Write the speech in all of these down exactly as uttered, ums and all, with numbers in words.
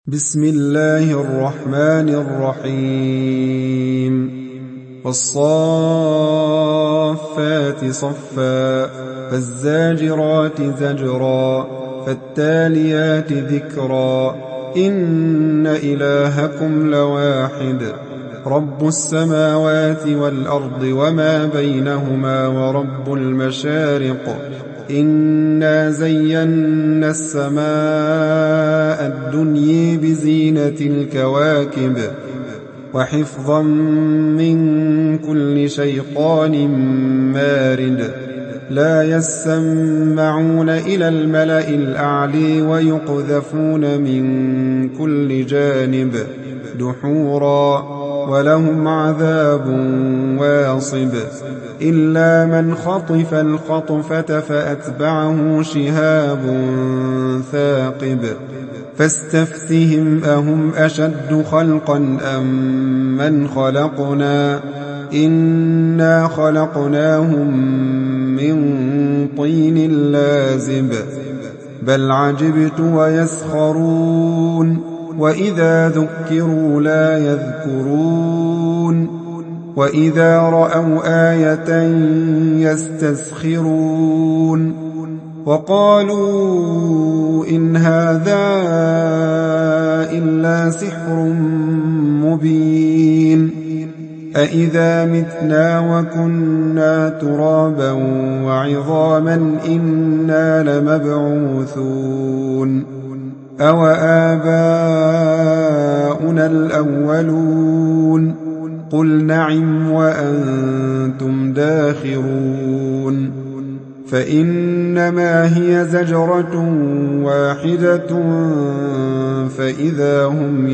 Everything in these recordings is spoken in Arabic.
بسم الله الرحمن الرحيم والصافات صفا فالزاجرات زجرا فالتاليات ذكرا إن إلهكم لواحد رب السماوات والأرض وما بينهما ورب المشارق إنا زينا السماء الدنيا بزينة الكواكب وحفظا من كل شيطان مارد لا يسمعون إلى الملأ الأعلي ويقذفون من كل جانب دحورا ولهم عذاب واصب إلا من خطف الخطفة فأتبعه شهاب ثاقب فاستفتهم أهم أشد خلقا أم من خلقنا إنا خلقناهم من طين لازب بل عجبت ويسخرون وإذا ذكروا لا يذكرون وإذا رأوا آية يستسخرون وقالوا إن هذا إلا سحر مبين أإذا متنا وكنا ترابا وعظاما إنا لمبعوثون أوآباؤنا الأولون قل نعم وأنتم داخرون فإنما هي زجرة واحدة فإذا هم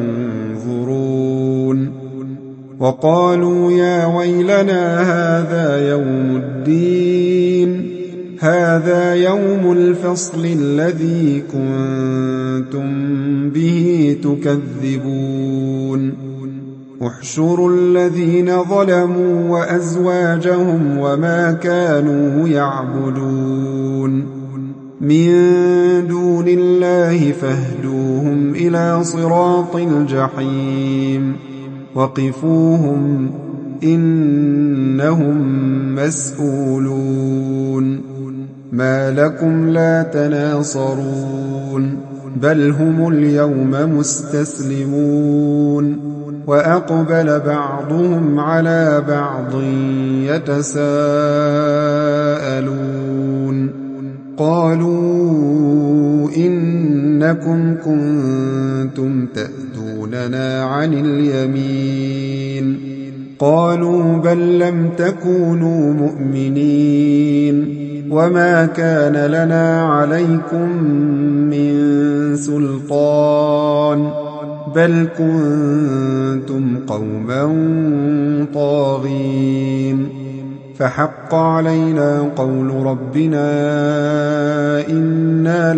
ينظرون وقالوا يا ويلنا هذا يوم الدين هذا يوم الفصل الذي كنتم به تكذبون احشروا الذين ظلموا وأزواجهم وما كانوا يعبدون من دون الله فاهدوهم إلى صراط الجحيم وقفوهم إنهم مسؤولون ما لكم لا تناصرون بل هم اليوم مستسلمون وأقبل بعضهم على بعض يتساءلون قالوا إنكم كنتم تأتوننا عن اليمين قالوا بل لم تكونوا مؤمنين وما كان لنا عليكم من سلطان بل كنتم قوما طاغين فحق علينا قول ربنا إنا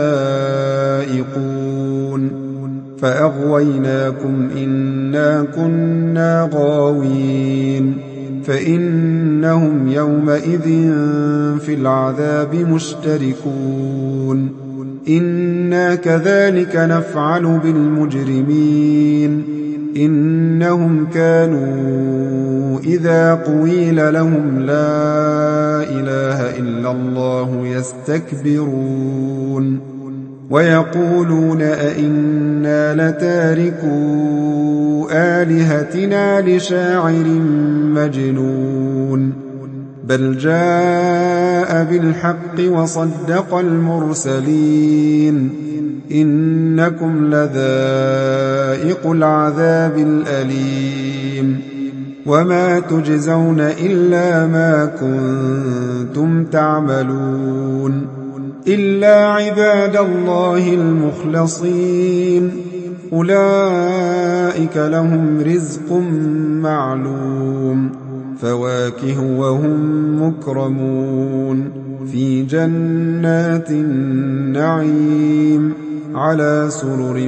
لذائقون فأغويناكم إنا كنا غاوين فإنهم يومئذ في العذاب مشتركون إنا كذلك نفعل بالمجرمين إنهم كانوا إذا قيل لهم لا إله إلا الله يستكبرون ويقولون أئنا لتاركو آلهتنا لشاعر مجنون بل جاء بالحق وصدق المرسلين إنكم لذائق العذاب الأليم وما تجزون إلا ما كنتم تعملون إلا عباد الله المخلصين أولئك لهم رزق معلوم فواكه وهم مكرمون في جنات النعيم على سرر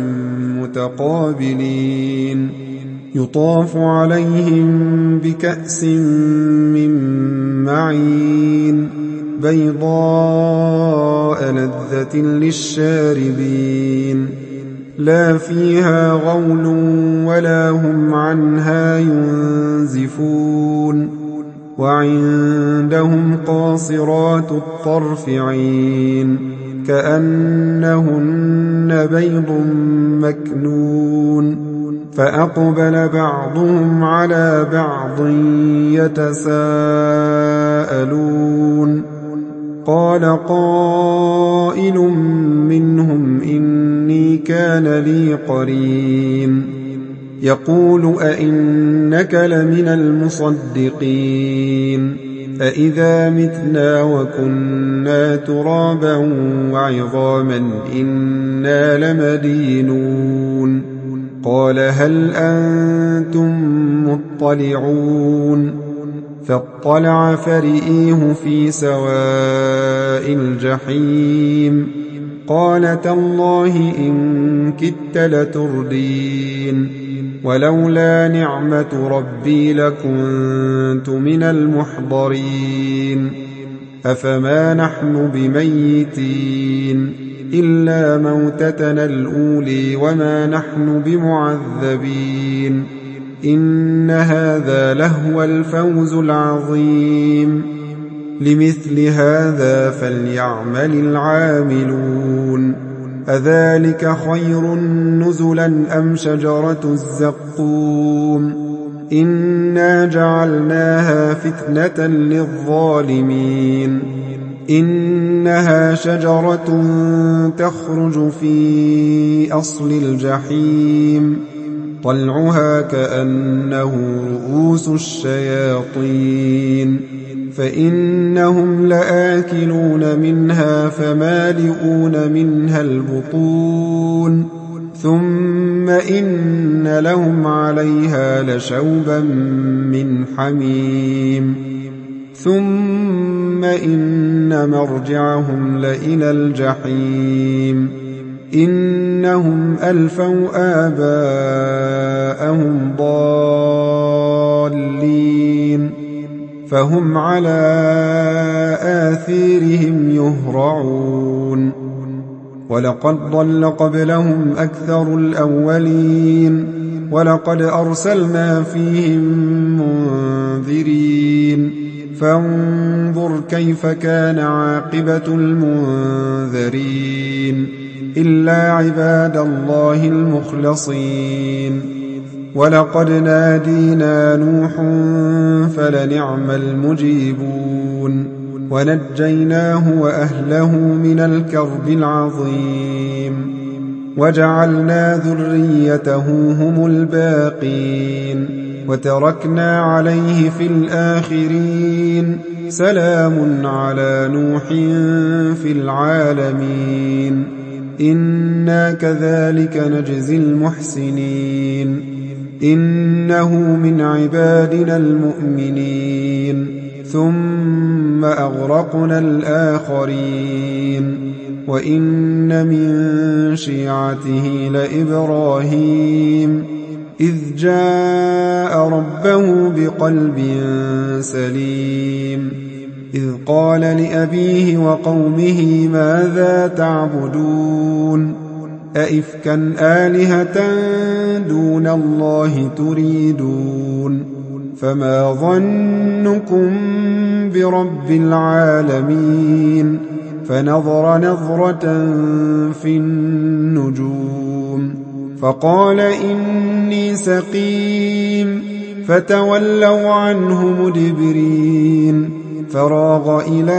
متقابلين يطاف عليهم بكأس من معين بيضاء لذة للشاربين لا فيها غول ولا هم عنها ينزفون وعندهم قاصرات الطرف عين كأنهن بيض مكنون فأقبل بعضهم على بعض يتساءلون قال قائل منهم إني كان لي قرين يقول أئنك لمن المصدقين أئذا متنا وكنا ترابا وعظاما إنا لمدينون قال هل أنتم مطلعون فاطلع فرئيه في سواء الجحيم قال تالله إن كدت لتردين ولولا نعمة ربي لكنت من المحضرين أفما نحن بميتين إلا موتتنا الأولي وما نحن بمعذبين إن هذا لهو الفوز العظيم لمثل هذا فليعمل العاملون أذلك خير نزلا أم شجرة الزقوم إنا جعلناها فتنة للظالمين إنها شجرة تخرج في أصل الجحيم طلعها كأنه رؤوس الشياطين فإنهم لآكلون منها فمالئون منها البطون ثم إن لهم عليها لشوبا من حميم ثم إن مرجعهم لإلى الجحيم إنهم ألفوا آباءهم ضالين فهم على آثيرهم يهرعون ولقد ضل قبلهم أكثر الأولين ولقد أرسلنا فيهم منذرين فانظر كيف كان عاقبة المنذرين إلا عباد الله المخلصين ولقد نادينا نوح فلنعم المجيبون ونجيناه وأهله من الكرب العظيم وجعلنا ذريته هم الباقين وتركنا عليه في الآخرين سلام على نوح في العالمين إنا كذلك نجزي المحسنين إنه من عبادنا المؤمنين ثم أغرقنا الآخرين وإن من شيعته لإبراهيم إذ جاء ربه بقلب سليم إذ قال لأبيه وقومه ماذا تعبدون أئفكا آلهة دون الله تريدون فما ظنكم برب العالمين فنظر نظرة في النجوم فقال إني سقيم فتولوا عنه مدبرين فراغ إلى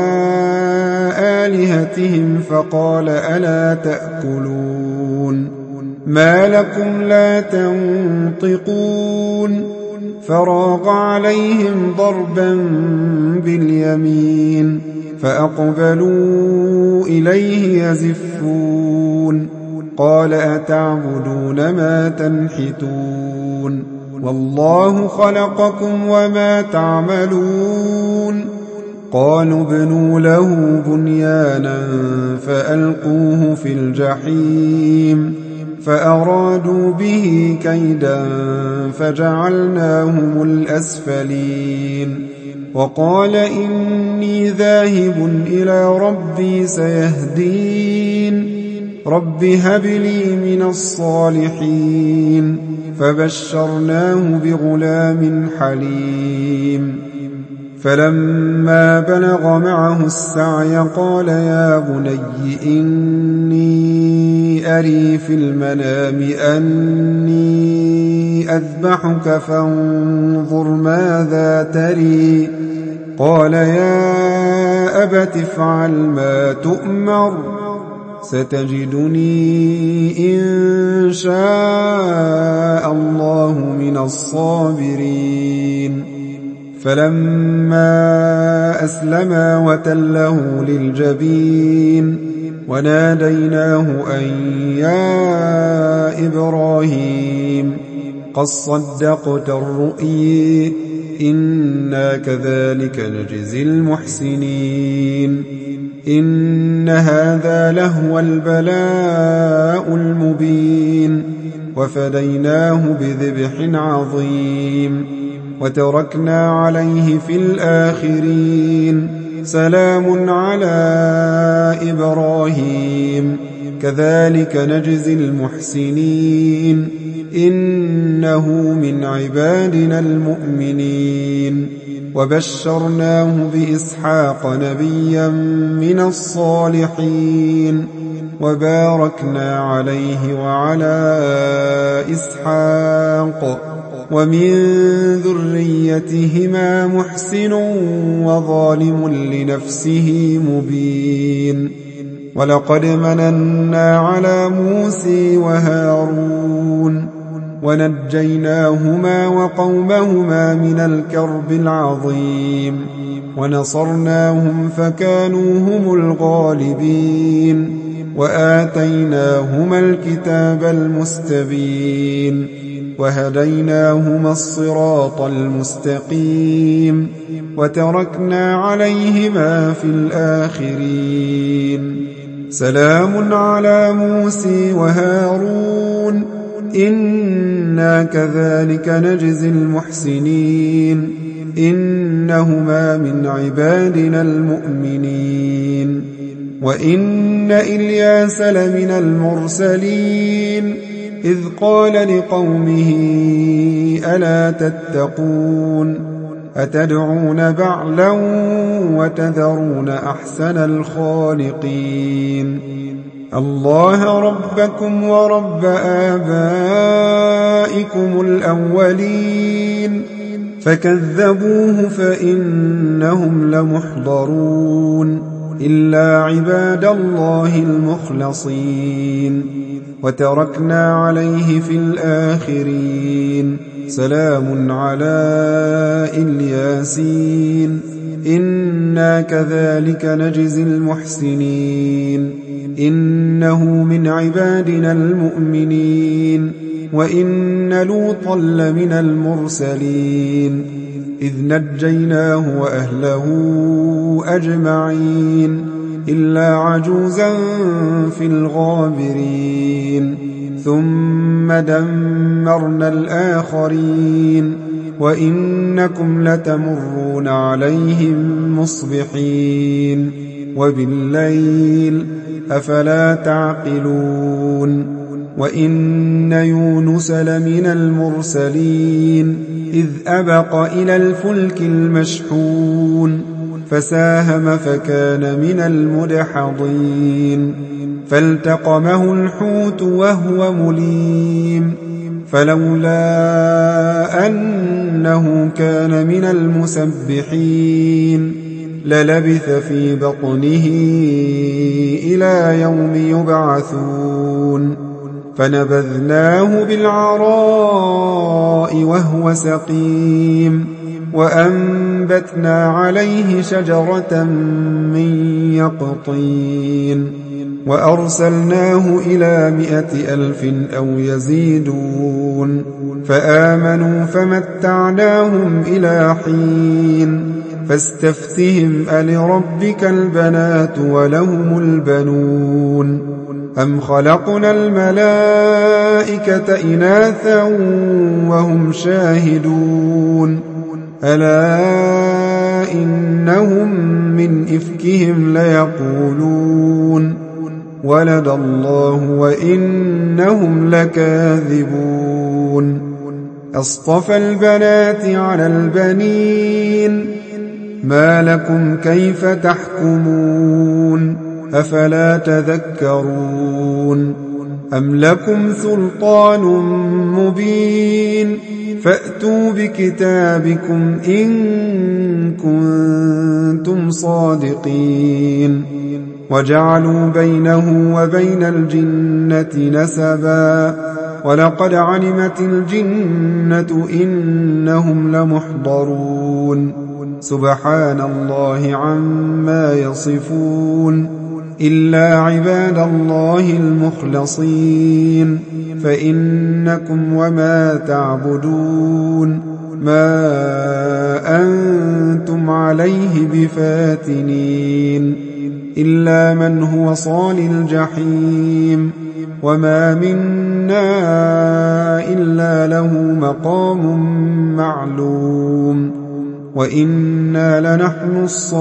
آلهتهم فقال ألا تأكلون ما لكم لا تنطقون فراغ عليهم ضربا باليمين فأقبلوا إليه يزفون قال أتعبدون ما تنحتون والله خلقكم وما تعملون قالوا ابنوا له بنيانا فألقوه في الجحيم فأرادوا به كيدا فجعلناهم الأسفلين وقال إني ذاهب إلى ربي سيهدين رب هب لي من الصالحين فبشرناه بغلام حليم فلما بلغ معه السعي قال يا بني إني أري في المنام أني أذبحك فانظر ماذا تري قال يا أبت افعل ما تؤمر ستجدني إن شاء الله من الصابرين فلما أسلما وتله للجبين وناديناه أن يا إبراهيم قد صدقت الرؤيا إنا كذلك نجزي المحسنين إن هذا لهو البلاء المبين وفديناه بذبح عظيم وتركنا عليه في الآخرين سلام على إبراهيم كذلك نجزي المحسنين إنه من عبادنا المؤمنين وبشرناه بإسحاق نبيا من الصالحين وباركنا عليه وعلى إسحاق ومن ذريتهما محسن وظالم لنفسه مبين ولقد مننا على موسى وهارون ونجيناهما وقومهما من الكرب العظيم ونصرناهم فكانوا هم الغالبين وآتيناهما الكتاب المستبين وهديناهما الصراط المستقيم وتركنا عليهما في الآخرين سلام على موسى وهارون إنا كذلك نجزي المحسنين إنهما من عبادنا المؤمنين وإن إلياس لمن المرسلين إذ قال لقومه ألا تتقون أتدعون بعلا وتذرون أحسن الخالقين الله ربكم ورب آبائكم الأولين فكذبوه فإنهم لمحضرون إلا عباد الله المخلصين وتركنا عليه في الآخرين سلام على الياسين إنا كذلك نجزي المحسنين إنه من عبادنا المؤمنين وإن لوطا لمن المرسلين إذ نجيناه وأهله أجمعين إلا عجوزا في الغابرين ثم دمرنا الآخرين وإنكم لتمرون عليهم مصبحين وبالليل أفلا تعقلون وإن يونس لمن المرسلين إذ أبق إلى الفلك المشحون فساهم فكان من المدحضين فالتقمه الحوت وهو مليم فلولا أنه كان من المسبحين للبث في بطنه إلى يوم يبعثون فنبذناه بالعراء وهو سقيم وأنبتنا عليه شجرة من يقطين وأرسلناه إلى مائة ألف أو يزيدون فآمنوا فمتعناهم إلى حين فاستفتهم ألربك البنات ولهم البنون أم خلقنا الملائكة إناثا وهم شاهدون ألا إنهم من إفكهم ليقولون ولد الله وإنهم لكاذبون أصطفى البنات على البنين ما لكم كيف تحكمون أفلا تذكرون أم لكم سلطان مبين فأتوا بكتابكم إن كنتم صادقين وجعلوا بينه وبين الجنة نسبا ولقد علمت الجنة إنهم لمحضرون سبحان الله عما يصفون إلا عباد الله المخلصين فإنكم وما تعبدون ما أنتم عليه بفاتنين إلا من هو صال الجحيم وما منا إلا له مقام معلوم وإنا لنحن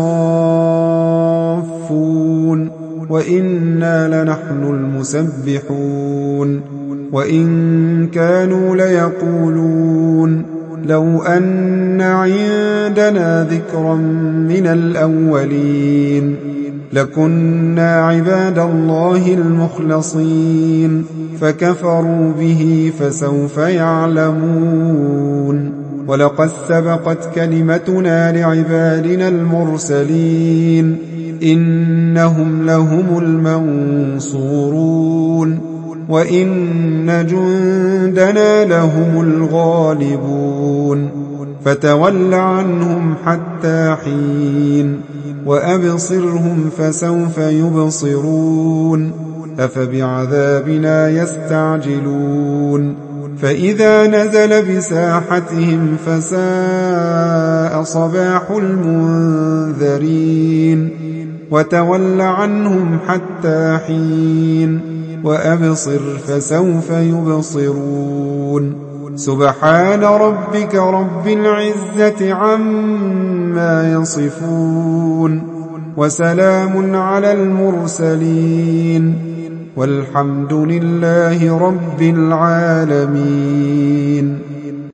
الصافون وإنا لنحن المسبحون وإن كانوا ليقولون لو أن عندنا ذكرا من الأولين لكنا عباد الله المخلصين فكفروا به فسوف يعلمون ولقد سبقت كلمتنا لعبادنا المرسلين إنهم لهم المنصورون وإن جندنا لهم الغالبون فتول عنهم حتى حين وأبصرهم فسوف يبصرون أفبعذابنا يستعجلون فإذا نزل بساحتهم فساء صباح المنذرين وتول عنهم حتى حين وأبصر فسوف يبصرون سبحان ربك رب العزة عما يصفون وسلام على المرسلين والحمد لله رب العالمين.